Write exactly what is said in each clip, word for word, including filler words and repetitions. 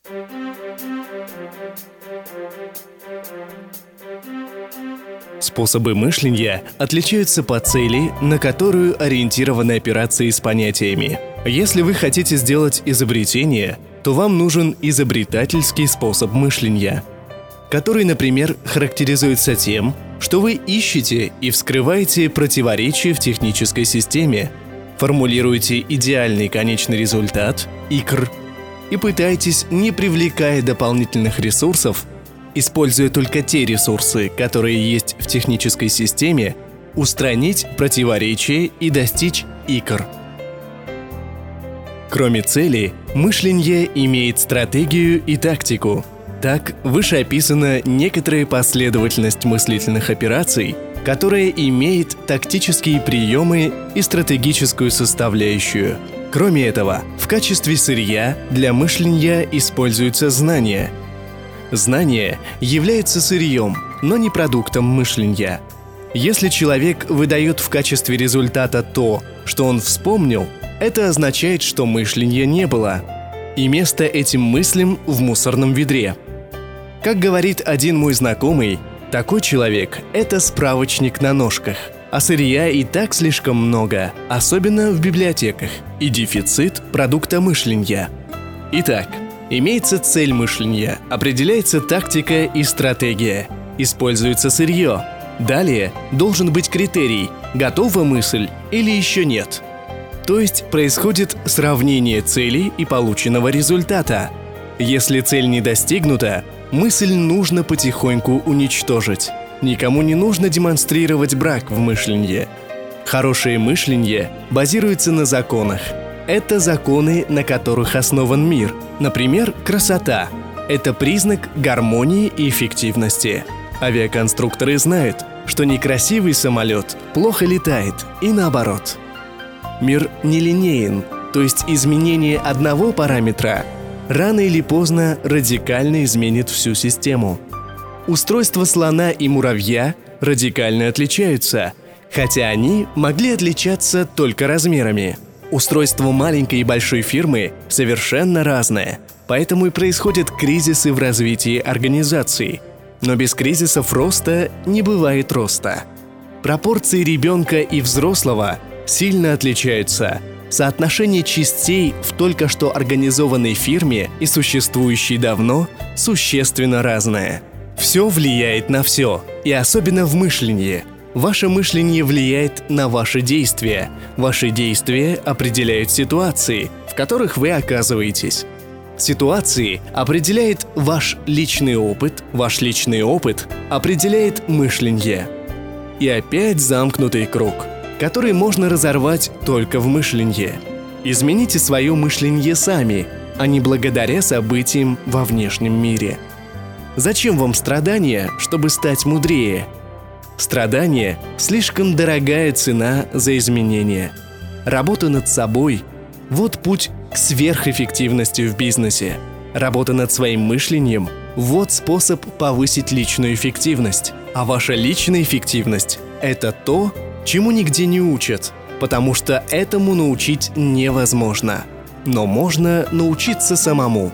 Способы мышления отличаются по цели, на которую ориентированы операции с понятиями. Если вы хотите сделать изобретение, то вам нужен изобретательский способ мышления, который, например, характеризуется тем, что вы ищете и вскрываете противоречия в технической системе, формулируете идеальный конечный результат, ай кей эр, и пытаетесь, не привлекая дополнительных ресурсов, используя только те ресурсы, которые есть в технической системе, устранить противоречия и достичь ай кей эр. Кроме цели, мышление имеет стратегию и тактику. Так, выше описана некоторая последовательность мыслительных операций, которая имеет тактические приемы и стратегическую составляющую. Кроме этого, в качестве сырья для мышления используются знания. Знание является сырьем, но не продуктом мышления. Если человек выдает в качестве результата то, что он вспомнил, это означает, что мышления не было, и место этим мыслям в мусорном ведре. Как говорит один мой знакомый, такой человек – это справочник на ножках, а сырья и так слишком много, особенно в библиотеках, и дефицит продукта мышления. Итак, имеется цель мышления, определяется тактика и стратегия, используется сырье. Далее должен быть критерий – готова мысль или еще нет. То есть происходит сравнение цели и полученного результата. Если цель не достигнута, мысль нужно потихоньку уничтожить. Никому не нужно демонстрировать брак в мышлении. Хорошее мышление базируется на законах. Это законы, на которых основан мир. Например, красота – это признак гармонии и эффективности. Авиаконструкторы знают, что некрасивый самолет плохо летает, и наоборот. Мир нелинеен, то есть изменение одного параметра рано или поздно радикально изменит всю систему. Устройства слона и муравья радикально отличаются, хотя они могли отличаться только размерами. Устройство маленькой и большой фирмы совершенно разное, поэтому и происходят кризисы в развитии организации. Но без кризисов роста не бывает роста. Пропорции ребенка и взрослого сильно отличаются. Соотношение частей в только что организованной фирме и существующей давно существенно разное. Все влияет на все, и особенно в мышлении. Ваше мышление влияет на ваши действия. Ваши действия определяют ситуации, в которых вы оказываетесь. Ситуации определяет ваш личный опыт, ваш личный опыт определяет мышление. И опять замкнутый круг, который можно разорвать только в мышлении. Измените свое мышление сами, а не благодаря событиям во внешнем мире. Зачем вам страдания, чтобы стать мудрее? Страдание – слишком дорогая цена за изменения. Работа над собой – вот путь к сверхэффективности в бизнесе. Работа над своим мышлением – вот способ повысить личную эффективность. А ваша личная эффективность – это то, чему нигде не учат, потому что этому научить невозможно. Но можно научиться самому.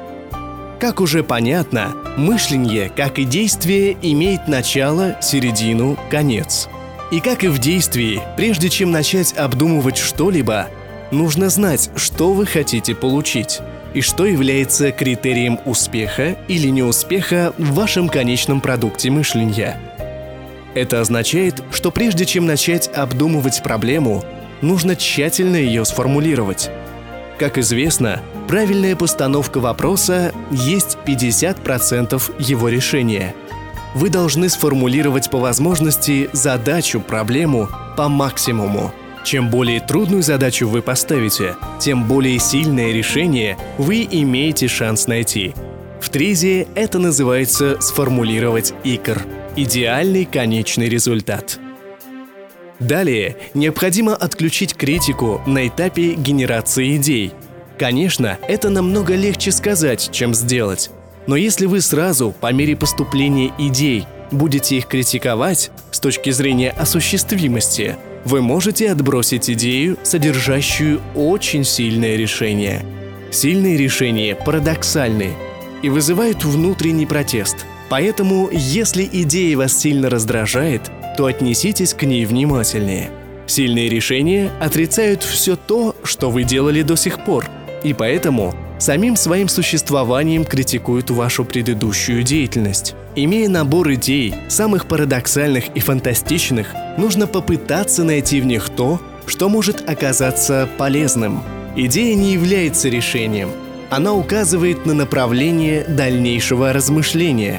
Как уже понятно, мышление, как и действие, имеет начало, середину, конец. И как и в действии, прежде чем начать обдумывать что-либо, нужно знать, что вы хотите получить, и что является критерием успеха или неуспеха в вашем конечном продукте мышления. Это означает, что прежде чем начать обдумывать проблему, нужно тщательно ее сформулировать. Как известно, правильная постановка вопроса есть пятьдесят процентов его решения. Вы должны сформулировать по возможности задачу, проблему по максимуму. Чем более трудную задачу вы поставите, тем более сильное решение вы имеете шанс найти. В тризе это называется сформулировать ай кей эр – идеальный конечный результат. Далее необходимо отключить критику на этапе генерации идей. Конечно, это намного легче сказать, чем сделать. Но если вы сразу, по мере поступления идей, будете их критиковать с точки зрения осуществимости, вы можете отбросить идею, содержащую очень сильное решение. Сильные решения парадоксальны и вызывают внутренний протест. Поэтому, если идея вас сильно раздражает, то отнеситесь к ней внимательнее. Сильные решения отрицают все то, что вы делали до сих пор, и поэтому самим своим существованием критикуют вашу предыдущую деятельность. Имея набор идей, самых парадоксальных и фантастичных, нужно попытаться найти в них то, что может оказаться полезным. Идея не является решением. Она указывает на направление дальнейшего размышления.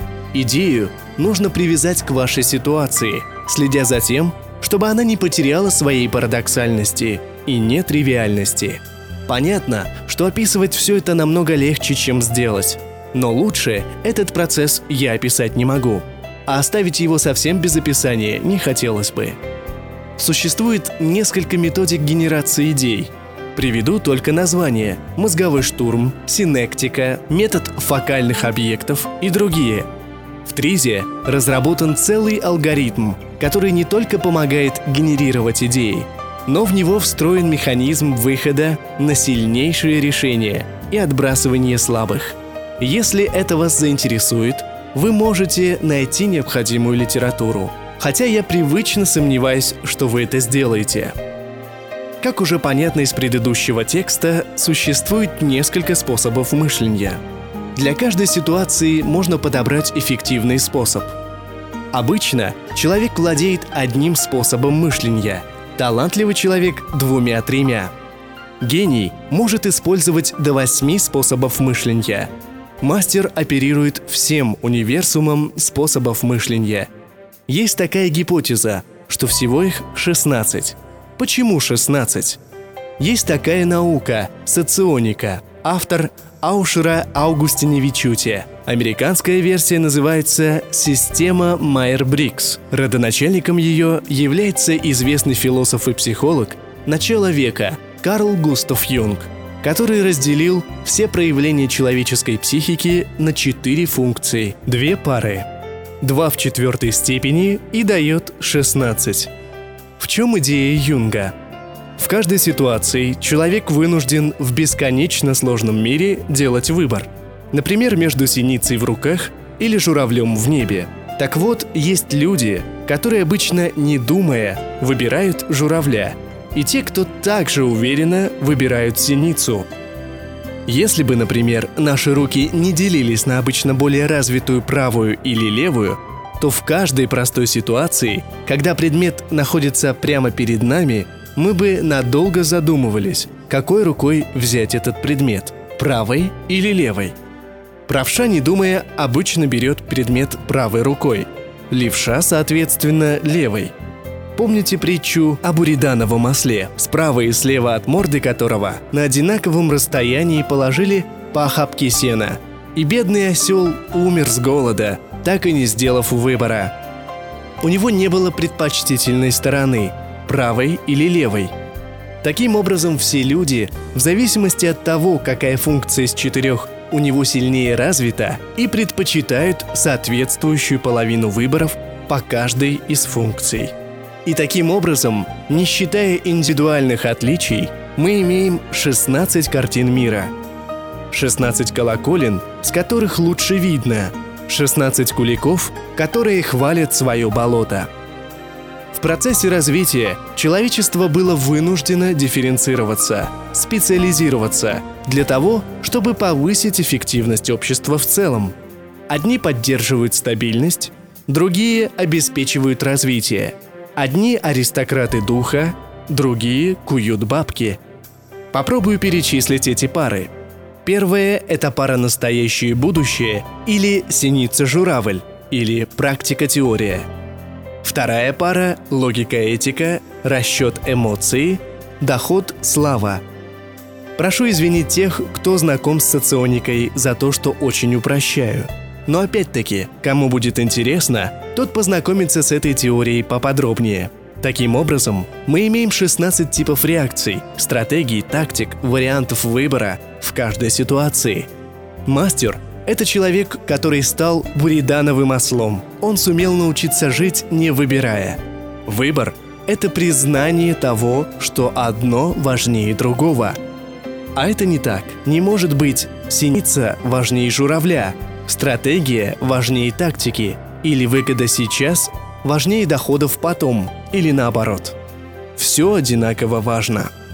Идею нужно привязать к вашей ситуации, следя за тем, чтобы она не потеряла своей парадоксальности и нетривиальности. Понятно, что описывать все это намного легче, чем сделать. Но лучше этот процесс я описать не могу, а оставить его совсем без описания не хотелось бы. Существует несколько методик генерации идей. Приведу только названия: мозговой штурм, синектика, метод фокальных объектов и другие. В ТРИЗе разработан целый алгоритм, который не только помогает генерировать идеи, но в него встроен механизм выхода на сильнейшие решения и отбрасывания слабых. Если это вас заинтересует, вы можете найти необходимую литературу, хотя я привычно сомневаюсь, что вы это сделаете. Как уже понятно из предыдущего текста, существует несколько способов мышления. Для каждой ситуации можно подобрать эффективный способ. Обычно человек владеет одним способом мышления, талантливый человек – двумя-тремя. Гений может использовать до восьми способов мышления. Мастер оперирует всем универсумом способов мышления. Есть такая гипотеза, что всего их шестнадцать. Почему шестнадцать? Есть такая наука – соционика. Автор Аушера Аугустиневичуте. Американская версия называется «Система Майер-Бриггс». Родоначальником ее является известный философ и психолог начала века Карл Густав Юнг, который разделил все проявления человеческой психики на четыре функции, две пары, два в четвертой степени и дает шестнадцать. В чем идея Юнга? В каждой ситуации человек вынужден в бесконечно сложном мире делать выбор. Например, между синицей в руках или журавлем в небе. Так вот, есть люди, которые обычно, не думая, выбирают журавля, и те, кто также уверенно выбирают синицу. Если бы, например, наши руки не делились на обычно более развитую правую или левую, то в каждой простой ситуации, когда предмет находится прямо перед нами, мы бы надолго задумывались, какой рукой взять этот предмет – правой или левой. Правша, не думая, обычно берет предмет правой рукой, левша, соответственно, левой. Помните притчу о буридановом осле, справа и слева от морды которого на одинаковом расстоянии положили по охапке сена, и бедный осел умер с голода, так и не сделав выбора. У него не было предпочтительной стороны – правой или левой. Таким образом, все люди, в зависимости от того, какая функция из четырех у него сильнее развита, и предпочитают соответствующую половину выборов по каждой из функций. И таким образом, не считая индивидуальных отличий, мы имеем шестнадцать картин мира. шестнадцать колоколен, с которых лучше видно, шестнадцать куликов, которые хвалят свое болото. В процессе развития человечество было вынуждено дифференцироваться, специализироваться для того, чтобы повысить эффективность общества в целом. Одни поддерживают стабильность, другие обеспечивают развитие. Одни аристократы духа, другие куют бабки. Попробую перечислить эти пары. Первая – это пара «Настоящее и будущее» или «Синица-журавль» или «Практика-теория». Вторая пара – логика-этика, расчет эмоций, доход-слава. Прошу извинить тех, кто знаком с соционикой, за то, что очень упрощаю. Но опять-таки, кому будет интересно, тот познакомится с этой теорией поподробнее. Таким образом, мы имеем шестнадцать типов реакций, стратегий, тактик, вариантов выбора в каждой ситуации. Мастер – это человек, который стал буридановым ослом. Он сумел научиться жить, не выбирая. Выбор – это признание того, что одно важнее другого. А это не так. Не может быть синица важнее журавля, стратегия важнее тактики, или выгода сейчас важнее доходов потом, или наоборот. Все одинаково важно.